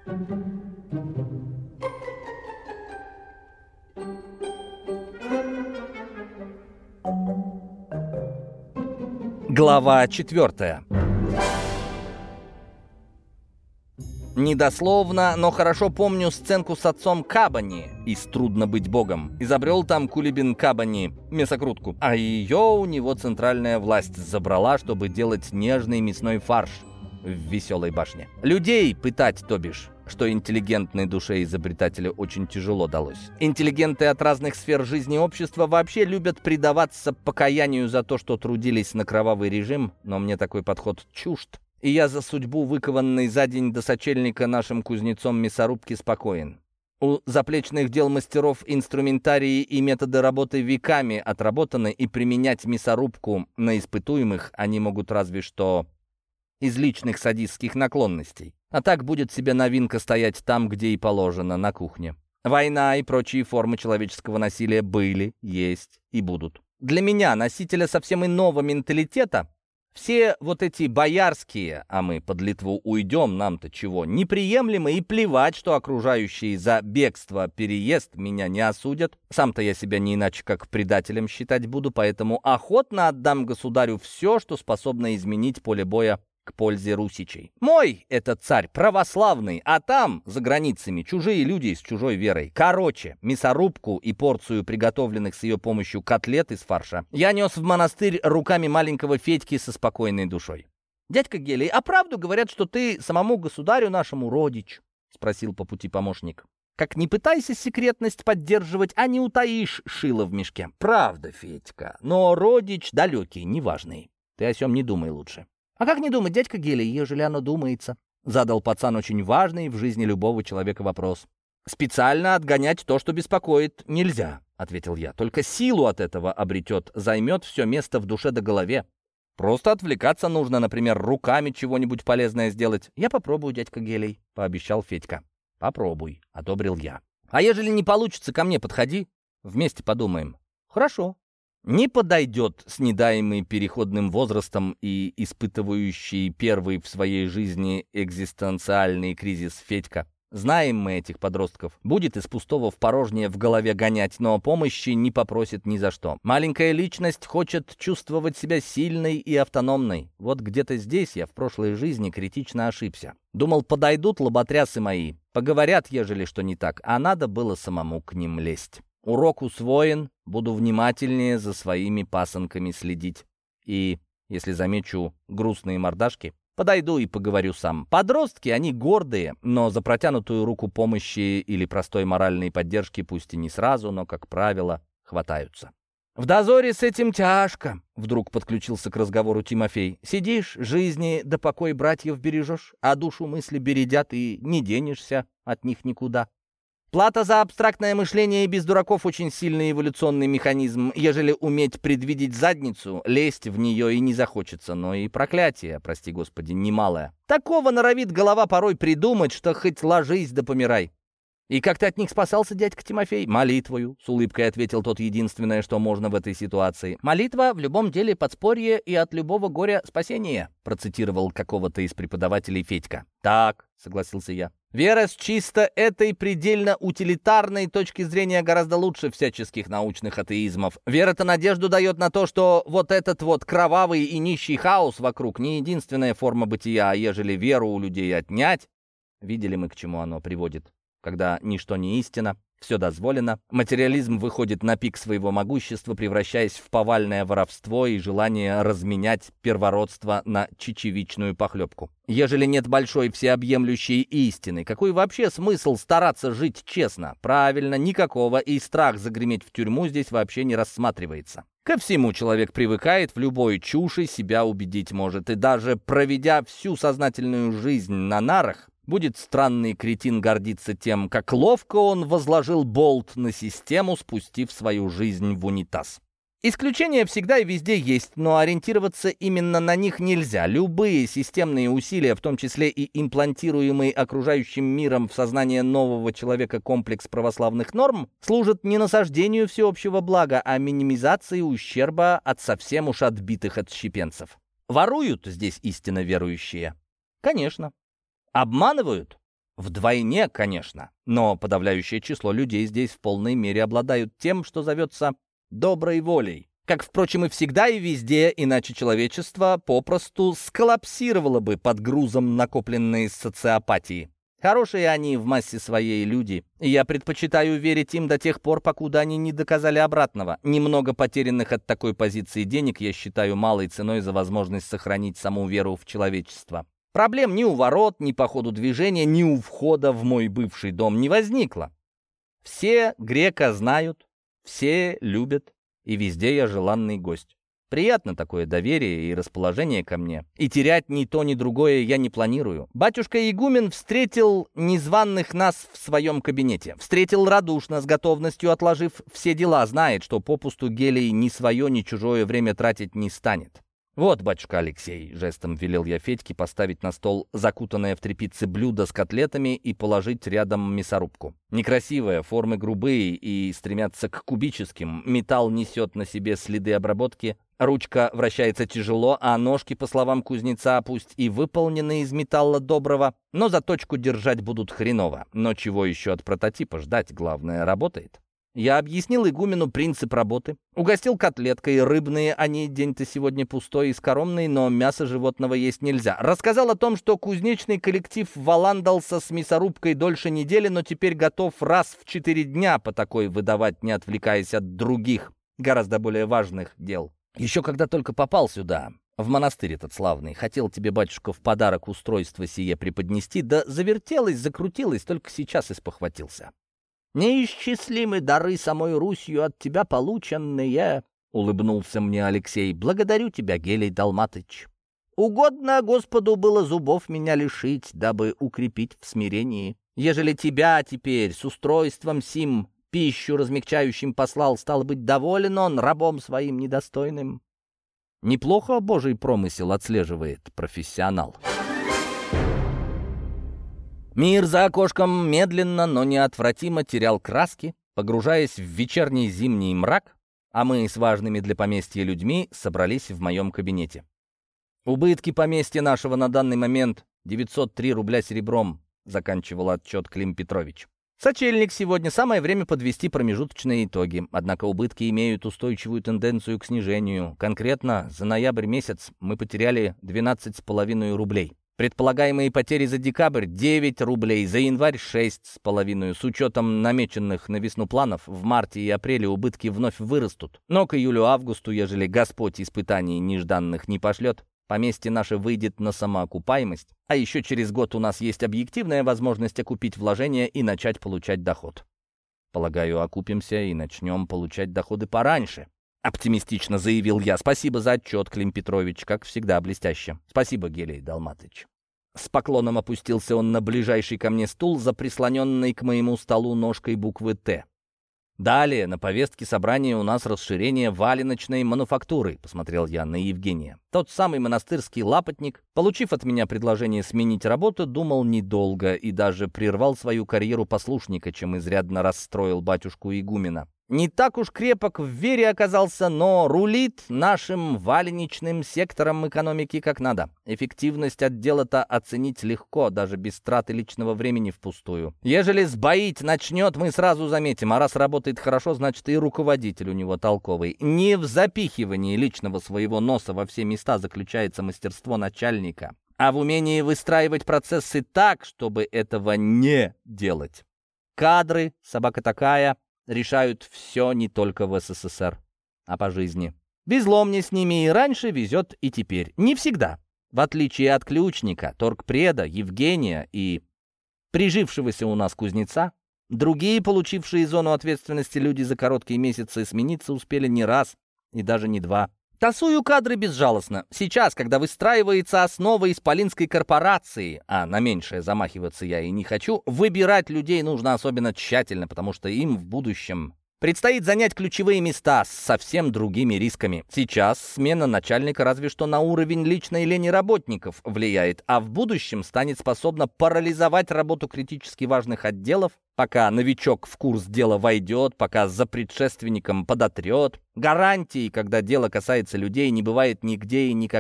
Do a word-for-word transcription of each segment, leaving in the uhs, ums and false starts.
Глава четвертая. Недословно, но хорошо помню сценку с отцом Кабани из «Трудно быть богом». Изобрел там Кулибин Кабани мясокрутку, а ее у него центральная власть забрала, чтобы делать нежный мясной фарш в «Веселой башне». Людей пытать, то бишь, что интеллигентной душе изобретателя очень тяжело далось. Интеллигенты от разных сфер жизни общества вообще любят предаваться покаянию за то, что трудились на кровавый режим, но мне такой подход чужд. И я за судьбу, выкованной за день до сочельника нашим кузнецом мясорубки, спокоен. У заплечных дел мастеров инструментарии и методы работы веками отработаны, и применять мясорубку на испытуемых они могут разве что из личных садистских наклонностей. А так будет себе новинка стоять там, где и положено, на кухне. Война и прочие формы человеческого насилия были, есть и будут. Для меня, носителя совсем иного менталитета, все вот эти боярские, а мы под Литву уйдем, нам-то чего, неприемлемы, и плевать, что окружающие за бегство, переезд меня не осудят. Сам-то я себя не иначе как предателем считать буду, поэтому охотно отдам государю все, что способно изменить поле боя к пользе русичей. Мой этот царь православный, а там, за границами, чужие люди с чужой верой. Короче, мясорубку и порцию приготовленных с ее помощью котлет из фарша я нес в монастырь руками маленького Федьки со спокойной душой. «Дядька Гелий, а правду говорят, что ты самому государю нашему родич?» — спросил по пути помощник. «Как не пытайся секретность поддерживать, а не утаишь шило в мешке». «Правда, Федька, но родич далекий, неважный. Ты о сём не думай лучше». «А как не думать, дядька Гелий, ежели оно думается?» — задал пацан очень важный в жизни любого человека вопрос. «Специально отгонять то, что беспокоит, нельзя», — ответил я. «Только силу от этого обретет, займет все место в душе да голове. Просто отвлекаться нужно, например, руками чего-нибудь полезное сделать». «Я попробую, дядька Гелий», — пообещал Федька. «Попробуй», — одобрил я. «А ежели не получится, ко мне подходи, вместе подумаем». «Хорошо». Не подойдет снедаемый переходным возрастом и испытывающий первый в своей жизни экзистенциальный кризис Федька. Знаем мы этих подростков. Будет из пустого в порожнее в голове гонять, но помощи не попросит ни за что. Маленькая личность хочет чувствовать себя сильной и автономной. Вот где-то здесь я в прошлой жизни критично ошибся. Думал, подойдут лоботрясы мои, поговорят, ежели что не так, а надо было самому к ним лезть. Урок усвоен, буду внимательнее за своими пасынками следить. И, если замечу грустные мордашки, подойду и поговорю сам. Подростки, они гордые, но за протянутую руку помощи или простой моральной поддержки, пусть и не сразу, но, как правило, хватаются. «В дозоре с этим тяжко», — вдруг подключился к разговору Тимофей. «Сидишь, жизни да покой братьев бережешь, а душу мысли бередят, и не денешься от них никуда. Плата за абстрактное мышление и без дураков очень сильный эволюционный механизм. Ежели уметь предвидеть задницу, лезть в нее и не захочется, но и проклятие, прости господи, немалое. Такого норовит голова порой придумать, что хоть ложись да помирай». «И как ты от них спасался, дядька Тимофей?» «Молитвою», — с улыбкой ответил тот, единственное, что можно в этой ситуации. «Молитва в любом деле подспорье и от любого горя спасение», — процитировал какого-то из преподавателей Федька. «Так», — согласился я. «Вера с чисто этой предельно утилитарной точки зрения гораздо лучше всяческих научных атеизмов. Вера-то надежду дает на то, что вот этот вот кровавый и нищий хаос вокруг не единственная форма бытия, а ежели веру у людей отнять...» Видели мы, к чему оно приводит. Когда ничто не истина, все дозволено, материализм выходит на пик своего могущества, превращаясь в повальное воровство и желание разменять первородство на чечевичную похлебку. Ежели нет большой всеобъемлющей истины, какой вообще смысл стараться жить честно? Правильно, никакого, и страх загреметь в тюрьму здесь вообще не рассматривается. Ко всему человек привыкает, в любой чуши себя убедить может, и даже проведя всю сознательную жизнь на нарах, будет странный кретин гордиться тем, как ловко он возложил болт на систему, спустив свою жизнь в унитаз. Исключения всегда и везде есть, но ориентироваться именно на них нельзя. Любые системные усилия, в том числе и имплантируемый окружающим миром в сознание нового человека комплекс православных норм, служат не насаждению всеобщего блага, а минимизации ущерба от совсем уж отбитых отщепенцев. Воруют здесь истинно верующие? Конечно. Обманывают? Вдвойне, конечно, но подавляющее число людей здесь в полной мере обладают тем, что зовется доброй волей. Как, впрочем, и всегда и везде, иначе человечество попросту сколлапсировало бы под грузом накопленной социопатии. Хорошие они в массе своей люди, и я предпочитаю верить им до тех пор, покуда они не доказали обратного. Немного потерянных от такой позиции денег я считаю малой ценой за возможность сохранить саму веру в человечество. Проблем ни у ворот, ни по ходу движения, ни у входа в мой бывший дом не возникло. Все грека знают, все любят, и везде я желанный гость. Приятно такое доверие и расположение ко мне. И терять ни то, ни другое я не планирую. Батюшка-игумен встретил незваных нас в своем кабинете. Встретил радушно, с готовностью отложив все дела. Знает, что попусту Гелий ни свое, ни чужое время тратить не станет. «Вот, батюшка Алексей», — жестом велел я Федьке поставить на стол закутанное в тряпицы блюдо с котлетами и положить рядом мясорубку. Некрасивая, формы грубые и стремятся к кубическим. Металл несет на себе следы обработки. Ручка вращается тяжело, а ножки, по словам кузнеца, пусть и выполнены из металла доброго, но заточку держать будут хреново. Но чего еще от прототипа ждать? Главное, работает. Я объяснил игумену принцип работы, угостил котлеткой, рыбные они, день-то сегодня пустой и скоромный, но мясо животного есть нельзя. Рассказал о том, что кузнечный коллектив валандался с мясорубкой дольше недели, но теперь готов раз в четыре дня по такой выдавать, не отвлекаясь от других, гораздо более важных дел. Еще когда только попал сюда, в монастырь этот славный, хотел тебе, батюшка, в подарок устройство сие преподнести, да завертелось, закрутилось, только сейчас и спохватился. «Неисчислимы дары самой Русью от тебя полученные», — улыбнулся мне Алексей. «Благодарю тебя, Гелий Далматыч. Угодно Господу было зубов меня лишить, дабы укрепить в смирении. Ежели тебя теперь с устройством сим пищу размягчающим послал, стал быть, доволен он рабом своим недостойным». Неплохо Божий промысел отслеживает профессионал. Мир за окошком медленно, но неотвратимо терял краски, погружаясь в вечерний зимний мрак, а мы с важными для поместья людьми собрались в моем кабинете. «Убытки поместья нашего на данный момент девятьсот три рубля серебром», заканчивал отчет Клим Петрович. «Сочельник сегодня, самое время подвести промежуточные итоги, однако убытки имеют устойчивую тенденцию к снижению. Конкретно за ноябрь месяц мы потеряли двенадцать с половиной рублей. Предполагаемые потери за декабрь — девять рублей, за январь — шесть с половиной. С учетом намеченных на весну планов, в марте и апреле убытки вновь вырастут. Но к июлю-августу, ежели Господь испытаний нежданных не пошлет, поместье наше выйдет на самоокупаемость, а еще через год у нас есть объективная возможность окупить вложения и начать получать доход. Полагаю, окупимся и начнем получать доходы пораньше», — оптимистично заявил я. «Спасибо за отчет, Клим Петрович, как всегда блестяще. Спасибо, Гелий Далматыч». С поклоном опустился он на ближайший ко мне стул, за прислоненный к моему столу ножкой буквы «Т». «Далее на повестке собрания у нас расширение валеночной мануфактуры», — посмотрел я на Евгения. Тот самый монастырский лапотник, получив от меня предложение сменить работу, думал недолго и даже прервал свою карьеру послушника, чем изрядно расстроил батюшку игумена. Не так уж крепок в вере оказался, но рулит нашим валеничным сектором экономики как надо. Эффективность отдела-то оценить легко, даже без траты личного времени впустую. Ежели сбоить начнет, мы сразу заметим, а раз работает хорошо, значит и руководитель у него толковый. Не в запихивании личного своего носа во все места заключается мастерство начальника, а в умении выстраивать процессы так, чтобы этого не делать. Кадры, собака такая, решают все не только в СССР, а по жизни. Везло мне с ними и раньше, везет и теперь. Не всегда. В отличие от ключника, торгпреда, Евгения и прижившегося у нас кузнеца, другие, получившие зону ответственности люди за короткие месяцы, смениться успели не раз и даже не два. Тасую кадры безжалостно. Сейчас, когда выстраивается основа исполинской корпорации, а на меньшее замахиваться я и не хочу, выбирать людей нужно особенно тщательно, потому что им в будущем предстоит занять ключевые места с совсем другими рисками. Сейчас смена начальника разве что на уровень личной лени работников влияет, а в будущем станет способна парализовать работу критически важных отделов, пока новичок в курс дела войдет, пока за предшественником подотрет. Гарантий, когда дело касается людей, не бывает нигде и никогда.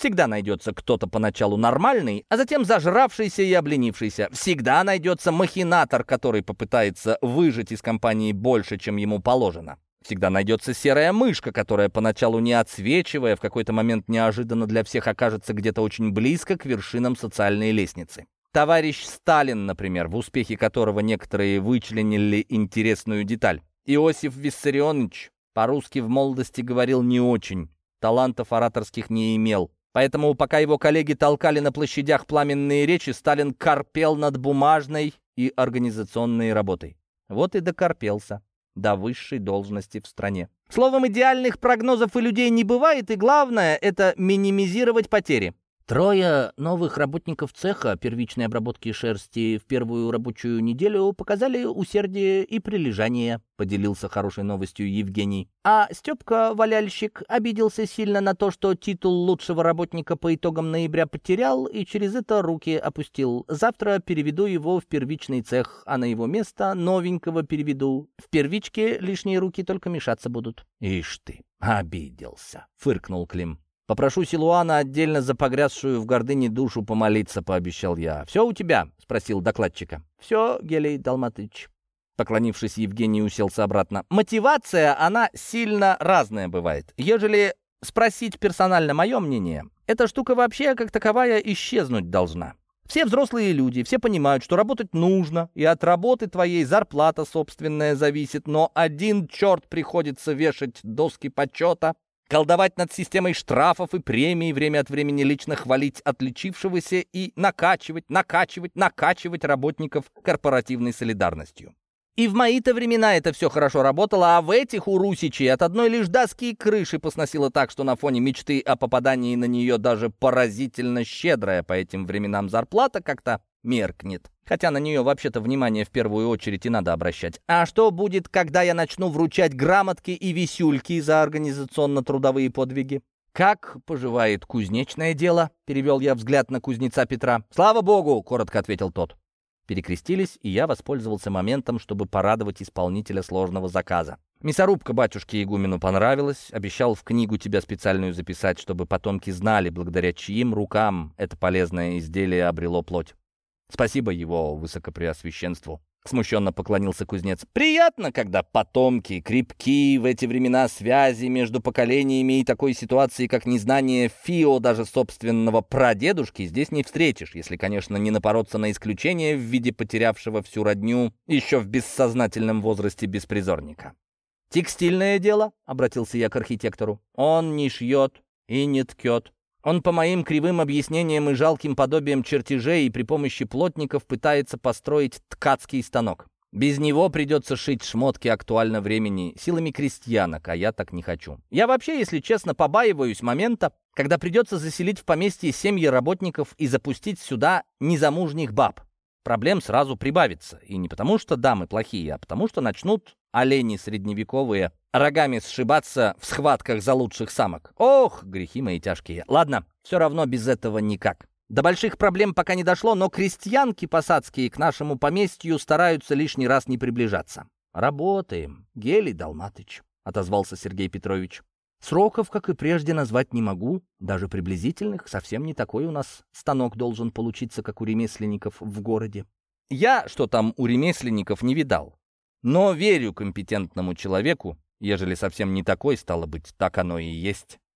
Всегда найдется кто-то поначалу нормальный, а затем зажравшийся и обленившийся. Всегда найдется махинатор, который попытается выжать из компании больше, чем ему положено. Всегда найдется серая мышка, которая поначалу не отсвечивая, в какой-то момент неожиданно для всех окажется где-то очень близко к вершинам социальной лестницы. Товарищ Сталин, например, в успехе которого некоторые вычленили интересную деталь. Иосиф Виссарионович по-русски в молодости говорил не очень, талантов ораторских не имел. Поэтому, пока его коллеги толкали на площадях пламенные речи, Сталин корпел над бумажной и организационной работой. Вот и докорпелся до высшей должности в стране. Словом, идеальных прогнозов и людей не бывает, и главное — это минимизировать потери. Трое новых работников цеха первичной обработки шерсти в первую рабочую неделю показали усердие и прилежание, поделился хорошей новостью Евгений. А Степка, валяльщик, обиделся сильно на то, что титул лучшего работника по итогам ноября потерял и через это руки опустил. Завтра переведу его в первичный цех, а на его место новенького переведу. В первичке лишние руки только мешаться будут. Ишь ты, обиделся, фыркнул Клим. «Попрошу Силуана отдельно за погрязшую в гордыне душу помолиться», — пообещал я. «Все у тебя?» — спросил докладчика. «Все, Гелий Далматыч». Поклонившись, Евгений уселся обратно. «Мотивация, она сильно разная бывает. Ежели спросить персонально мое мнение, эта штука вообще как таковая исчезнуть должна. Все взрослые люди, все понимают, что работать нужно, и от работы твоей зарплата собственная зависит, но один черт приходится вешать доски почета, колдовать над системой штрафов и премий, время от времени лично хвалить отличившегося и накачивать, накачивать, накачивать работников корпоративной солидарностью. И в мои-то времена это все хорошо работало, а в этих у русичей от одной лишь доски и крыши посносило так, что на фоне мечты о попадании на нее даже поразительно щедрая по этим временам зарплата как-то меркнет. Хотя на нее вообще-то внимание в первую очередь и надо обращать. А что будет, когда я начну вручать грамотки и висюльки за организационно-трудовые подвиги? «Как поживает кузнечное дело?» — перевел я взгляд на кузнеца Петра. «Слава богу!» — коротко ответил тот. Перекрестились, и я воспользовался моментом, чтобы порадовать исполнителя сложного заказа. «Мясорубка батюшке игумену понравилась. Обещал в книгу тебя специальную записать, чтобы потомки знали, благодаря чьим рукам это полезное изделие обрело плоть. Спасибо его высокопреосвященству». Смущенно поклонился кузнец. «Приятно, когда потомки крепки в эти времена связи между поколениями, и такой ситуации, как незнание ФИО даже собственного прадедушки, здесь не встретишь, если, конечно, не напороться на исключение в виде потерявшего всю родню еще в бессознательном возрасте беспризорника». «Текстильное дело?» — обратился я к архитектору. «Он не шьет и не ткет. Он по моим кривым объяснениям и жалким подобием чертежей и при помощи плотников пытается построить ткацкий станок. Без него придется шить шмотки актуально времени силами крестьянок, а я так не хочу. Я вообще, если честно, побаиваюсь момента, когда придется заселить в поместье семьи работников и запустить сюда незамужних баб. Проблем сразу прибавится. И не потому, что дамы плохие, а потому, что начнут олени средневековые рогами сшибаться в схватках за лучших самок. Ох, грехи мои тяжкие. Ладно, все равно без этого никак. До больших проблем пока не дошло, но крестьянки посадские к нашему поместью стараются лишний раз не приближаться. «Работаем, Гелий Далматыч», — отозвался Сергей Петрович. «Сроков, как и прежде, назвать не могу, даже приблизительных. Совсем не такой у нас станок должен получиться, как у ремесленников в городе». Я, что там у ремесленников, не видал. Но верю компетентному человеку, ежели совсем не такой, стало быть, так оно и есть.